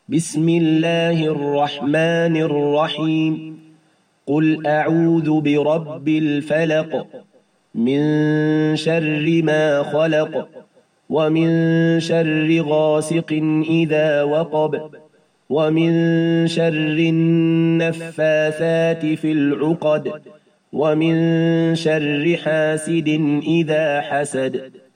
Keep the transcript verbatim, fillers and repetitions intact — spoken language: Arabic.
بسم الله الرحمن الرحيم قل أعوذ برب الفلق من شر ما خلق ومن شر غاسق إذا وقب ومن شر النفاثات في العقد ومن شر حاسد إذا حسد